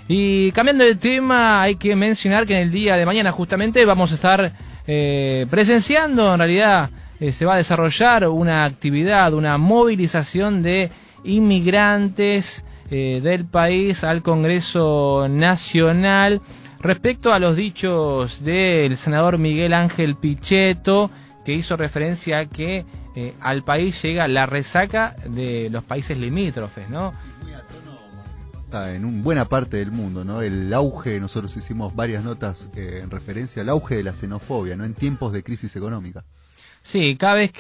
Y cambiando de tema, hay que mencionar que en el día de mañana justamente vamos a estar presenciando, en realidad se va a desarrollar una actividad, una movilización de inmigrantes del país al Congreso Nacional respecto a los dichos del senador Miguel Ángel Pichetto, que hizo referencia a que al país llega la resaca de los países limítrofes, ¿no? En buena parte del mundo, ¿no? El auge, nosotros hicimos varias notas en referencia al auge de la xenofobia, ¿no? En tiempos de crisis económica. Sí, cada vez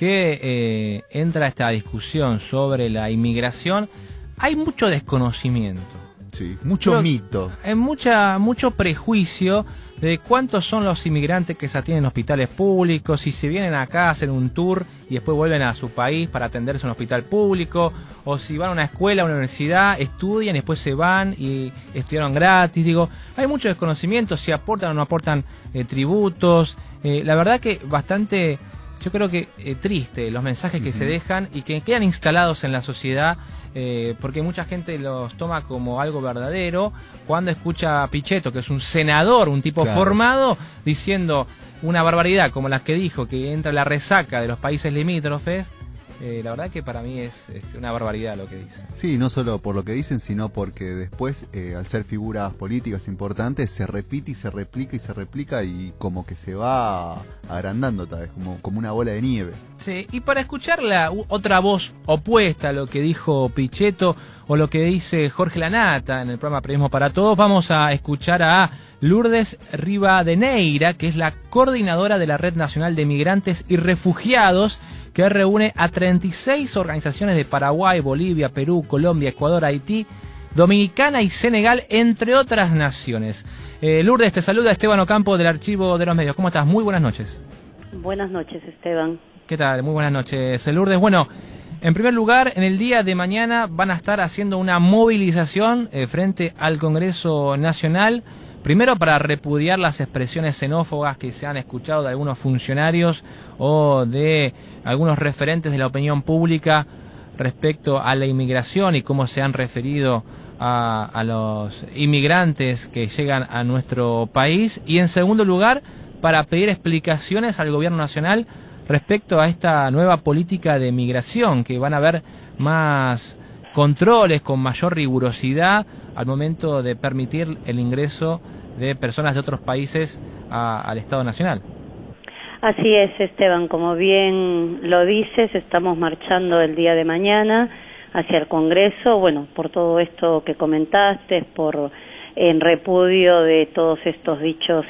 que entra esta discusión sobre la inmigración, hay mucho desconocimiento. Sí, mucho mito. Hay mucho prejuicio de cuántos son los inmigrantes que se atienden en hospitales públicos, si se vienen acá a hacer un tour y después vuelven a su país para atenderse en un hospital público, o si van a una escuela, a una universidad, estudian y después se van y estudiaron gratis. Digo, hay mucho desconocimiento, si aportan o no aportan tributos. La verdad que bastante, yo creo que triste los mensajes que se dejan y que quedan instalados en la sociedad. Porque mucha gente los toma como algo verdadero cuando escucha a Pichetto, que es un senador, un tipo formado, diciendo una barbaridad como las que dijo, que entra la resaca de los países limítrofes. La verdad que para mí es una barbaridad lo que dice. Sí, no solo por lo que dicen, sino porque después, al ser figuras políticas importantes, se repite y se replica y como que se va agrandando, tal vez, como una bola de nieve. Sí, y para escuchar la otra voz opuesta a lo que dijo Pichetto o lo que dice Jorge Lanata en el programa Periodismo para Todos, vamos a escuchar a Lourdes Rivadeneira, que es la coordinadora de la Red Nacional de Migrantes y Refugiados, que reúne a 36 organizaciones de Paraguay, Bolivia, Perú, Colombia, Ecuador, Haití, Dominicana y Senegal, entre otras naciones. Lourdes, te saluda Esteban Ocampo del Archivo de los Medios. ¿Cómo estás? Muy buenas noches. Buenas noches, Esteban. ¿Qué tal? Muy buenas noches, Lourdes. Bueno, en primer lugar, en el día de mañana van a estar haciendo una movilización frente al Congreso Nacional, primero para repudiar las expresiones xenófobas que se han escuchado de algunos funcionarios o de algunos referentes de la opinión pública respecto a la inmigración y cómo se han referido a los inmigrantes que llegan a nuestro país. Y en segundo lugar, para pedir explicaciones al gobierno nacional respecto a esta nueva política de migración, que van a haber más controles con mayor rigurosidad al momento de permitir el ingreso de personas de otros países al Estado Nacional. Así es, Esteban, como bien lo dices, estamos marchando el día de mañana hacia el Congreso, bueno, por todo esto que comentaste, en repudio de todos estos dichos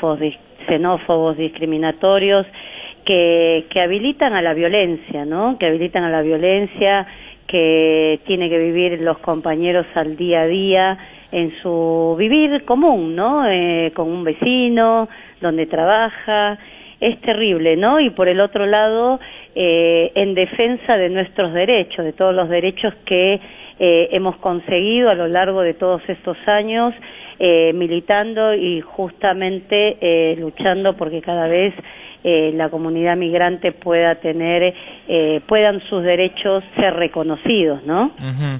xenófobos, discriminatorios, que habilitan a la violencia, ¿no? Que habilitan a la violencia que tiene que vivir los compañeros al día a día en su vivir común, ¿no? Con un vecino, donde trabaja. Es terrible, ¿no? Y por el otro lado, en defensa de nuestros derechos, de todos los derechos que hemos conseguido a lo largo de todos estos años, militando y justamente luchando porque cada vez la comunidad migrante puedan sus derechos ser reconocidos, ¿no?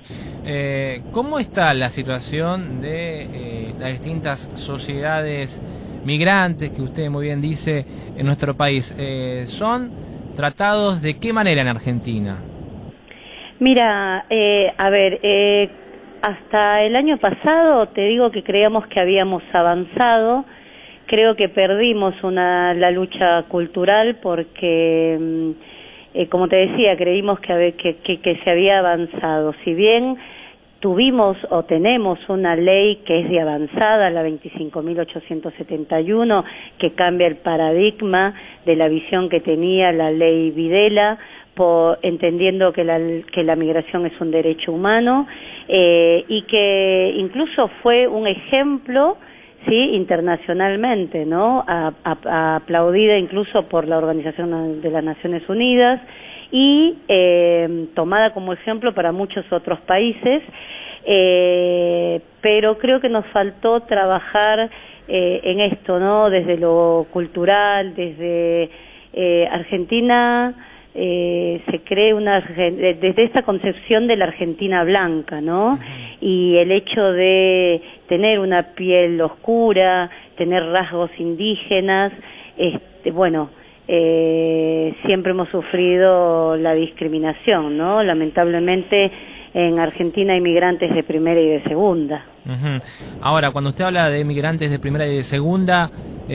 ¿Cómo está la situación de las distintas sociedades migrantes que usted muy bien dice en nuestro país? ¿Son tratados de qué manera en Argentina? Mira, hasta el año pasado te digo que creíamos que habíamos avanzado. Creo que perdimos la lucha cultural porque, como te decía, creímos que se había avanzado. Si bien tuvimos o tenemos una ley que es de avanzada, la 25.871, que cambia el paradigma de la visión que tenía la ley Videla, entendiendo que la migración es un derecho humano, y que incluso fue un ejemplo, sí, internacionalmente, ¿no? Aplaudida incluso por la Organización de las Naciones Unidas y tomada como ejemplo para muchos otros países, pero creo que nos faltó trabajar en esto, ¿no? Desde lo cultural, desde Argentina se cree desde esta concepción de la Argentina blanca, ¿no? y el hecho de tener una piel oscura, tener rasgos indígenas, bueno, siempre hemos sufrido la discriminación, ¿no? Lamentablemente en Argentina hay migrantes de primera y de segunda. Ahora, cuando usted habla de migrantes de primera y de segunda,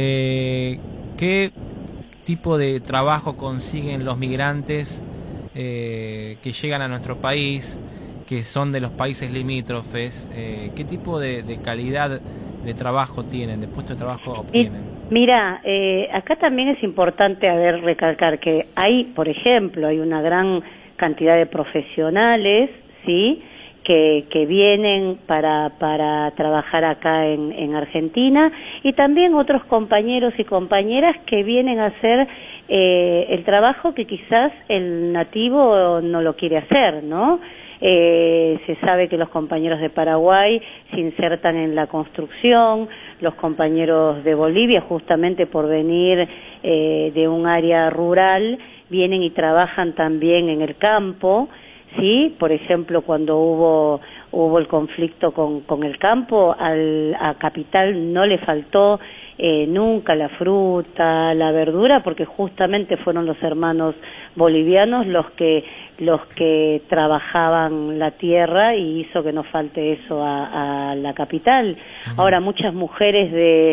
¿qué tipo de trabajo consiguen los migrantes que llegan a nuestro país, que son de los países limítrofes? ¿Qué tipo de calidad de trabajo tienen, de puesto de trabajo obtienen? Mira, acá también es importante recalcar que hay, por ejemplo, hay una gran cantidad de profesionales, ¿sí?, que vienen para trabajar acá en Argentina, y también otros compañeros y compañeras que vienen a hacer el trabajo que quizás el nativo no lo quiere hacer, ¿no? Se sabe que los compañeros de Paraguay se insertan en la construcción, los compañeros de Bolivia, justamente por venir de un área rural, vienen y trabajan también en el campo, ¿sí? Por ejemplo, cuando hubo el conflicto con el campo, a Capital no le faltó nunca la fruta, la verdura, porque justamente fueron los hermanos bolivianos los que trabajaban la tierra, y hizo que no falte eso a la Capital. Ahora, muchas mujeres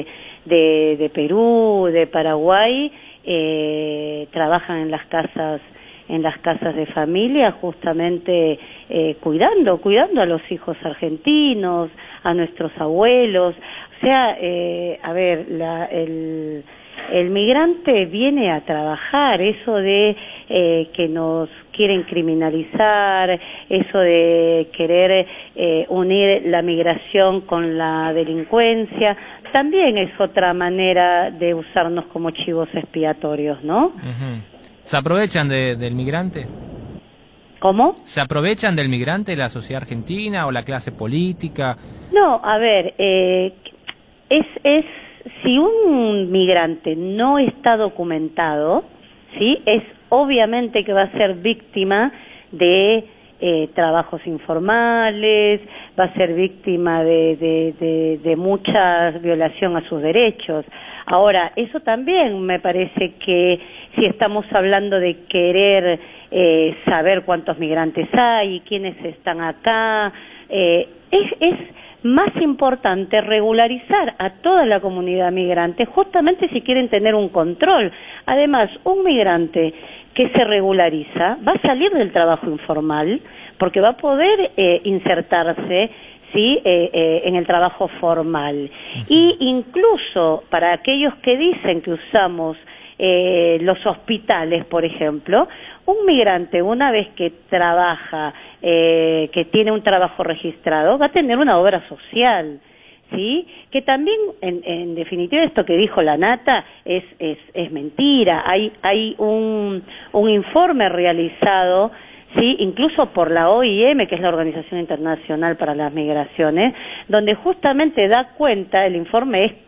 de Perú, de Paraguay, trabajan en las casas de familia, justamente cuidando a los hijos argentinos, a nuestros abuelos. O sea, a ver, el migrante viene a trabajar. Eso de que nos quieren criminalizar, eso de querer unir la migración con la delincuencia, también es otra manera de usarnos como chivos expiatorios, ¿no? ¿Se aprovechan del migrante? ¿Cómo? ¿Se aprovechan del migrante la sociedad argentina o la clase política? No, a ver, si un migrante no está documentado, ¿sí?, es obviamente que va a ser víctima de trabajos informales, va a ser víctima de mucha violación a sus derechos. Ahora, eso también me parece que si estamos hablando de querer saber cuántos migrantes hay y quiénes están acá, es más importante regularizar a toda la comunidad migrante, justamente si quieren tener un control. Además, un migrante que se regulariza va a salir del trabajo informal, porque va a poder insertarse, ¿sí?, en el trabajo formal. Y incluso para aquellos que dicen que usamos los hospitales, por ejemplo, un migrante, una vez que trabaja, que tiene un trabajo registrado, va a tener una obra social, ¿sí? Que también, en definitiva, esto que dijo la Nata es mentira. Hay un informe realizado, sí, incluso por la OIM, que es la Organización Internacional para las Migraciones, donde justamente da cuenta, el informe es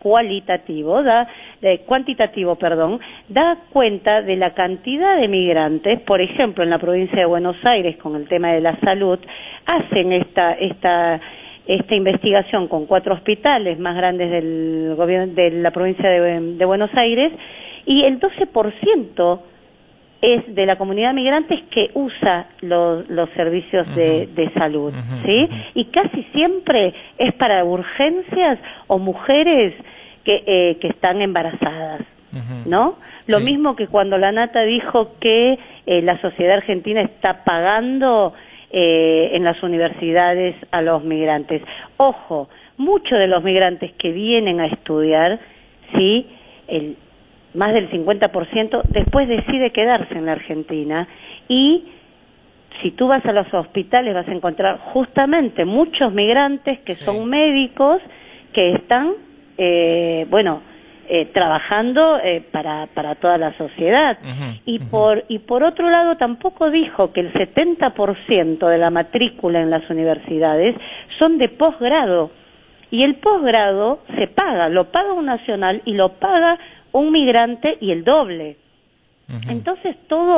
cuantitativo, da cuenta de la cantidad de migrantes. Por ejemplo, en la provincia de Buenos Aires, con el tema de la salud, hacen esta investigación con 4 hospitales más grandes del gobierno de la provincia de Buenos Aires, y el 12% es de la comunidad migrantes que usa los servicios de salud, ¿sí? Y casi siempre es para urgencias o mujeres que están embarazadas, ¿no? Lo mismo que cuando la Nata dijo que la sociedad argentina está pagando en las universidades a los migrantes. Ojo, muchos de los migrantes que vienen a estudiar, ¿sí?, más del 50% después decide quedarse en la Argentina, y si tú vas a los hospitales vas a encontrar justamente muchos migrantes que son médicos, que están, trabajando para toda la sociedad. Y por otro lado, tampoco dijo que el 70% de la matrícula en las universidades son de posgrado, y el posgrado se paga, lo paga un nacional y lo paga un migrante y el doble. Entonces todo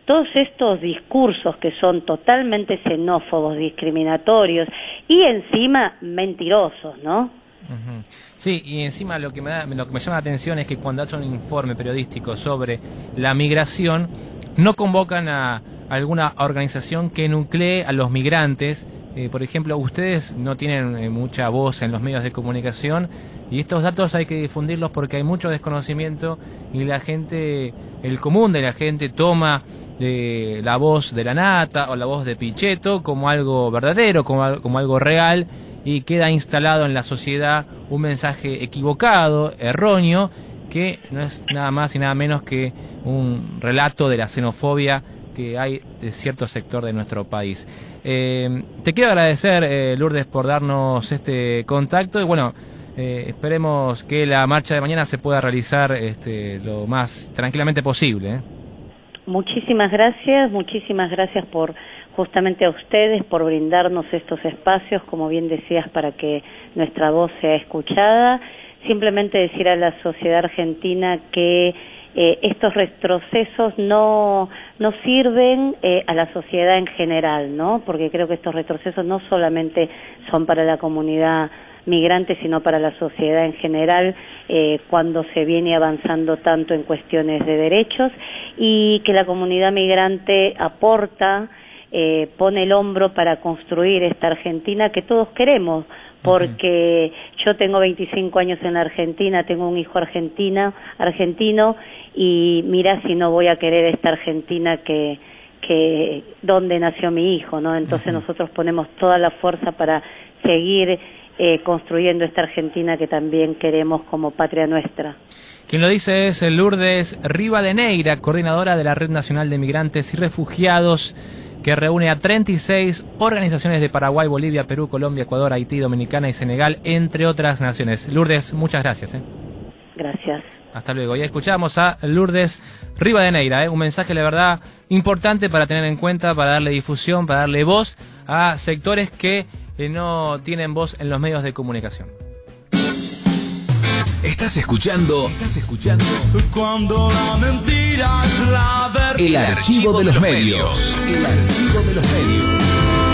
todos estos discursos que son totalmente xenófobos, discriminatorios y encima mentirosos, ¿no? Uh-huh. Sí, y encima lo que me llama la atención es que cuando hacen un informe periodístico sobre la migración, no convocan a alguna organización que nuclee a los migrantes. Por ejemplo, ustedes no tienen mucha voz en los medios de comunicación y estos datos hay que difundirlos porque hay mucho desconocimiento y la gente, el común de la gente toma la voz de la Nata o la voz de Pichetto como algo verdadero, como algo real, y queda instalado en la sociedad un mensaje equivocado, erróneo, que no es nada más y nada menos que un relato de la xenofobia que hay de cierto sector de nuestro país. Te quiero agradecer, Lourdes, por darnos este contacto y bueno, esperemos que la marcha de mañana se pueda realizar lo más tranquilamente posible. Muchísimas gracias por justamente a ustedes por brindarnos estos espacios, como bien decías, para que nuestra voz sea escuchada. Simplemente decir a la sociedad argentina que estos retrocesos no sirven a la sociedad en general, ¿no? Porque creo que estos retrocesos no solamente son para la comunidad migrante, sino para la sociedad en general, cuando se viene avanzando tanto en cuestiones de derechos, y que la comunidad migrante aporta, pone el hombro para construir esta Argentina que todos queremos, porque yo tengo 25 años en la Argentina, tengo un hijo argentino, y mira si no voy a querer esta Argentina que donde nació mi hijo, ¿no? Entonces nosotros ponemos toda la fuerza para seguir construyendo esta Argentina que también queremos como patria nuestra. Quien lo dice es Lourdes Rivadeneira, coordinadora de la Red Nacional de Migrantes y Refugiados, que reúne a 36 organizaciones de Paraguay, Bolivia, Perú, Colombia, Ecuador, Haití, Dominicana y Senegal, entre otras naciones. Lourdes, muchas gracias. Gracias. Hasta luego. Ya escuchamos a Lourdes Rivadeneira, un mensaje, la verdad, importante para tener en cuenta, para darle difusión, para darle voz a sectores que no tienen voz en los medios de comunicación. Estás escuchando Cuando la mentira es la verdad. El Archivo de los Medios. El Archivo de los Medios.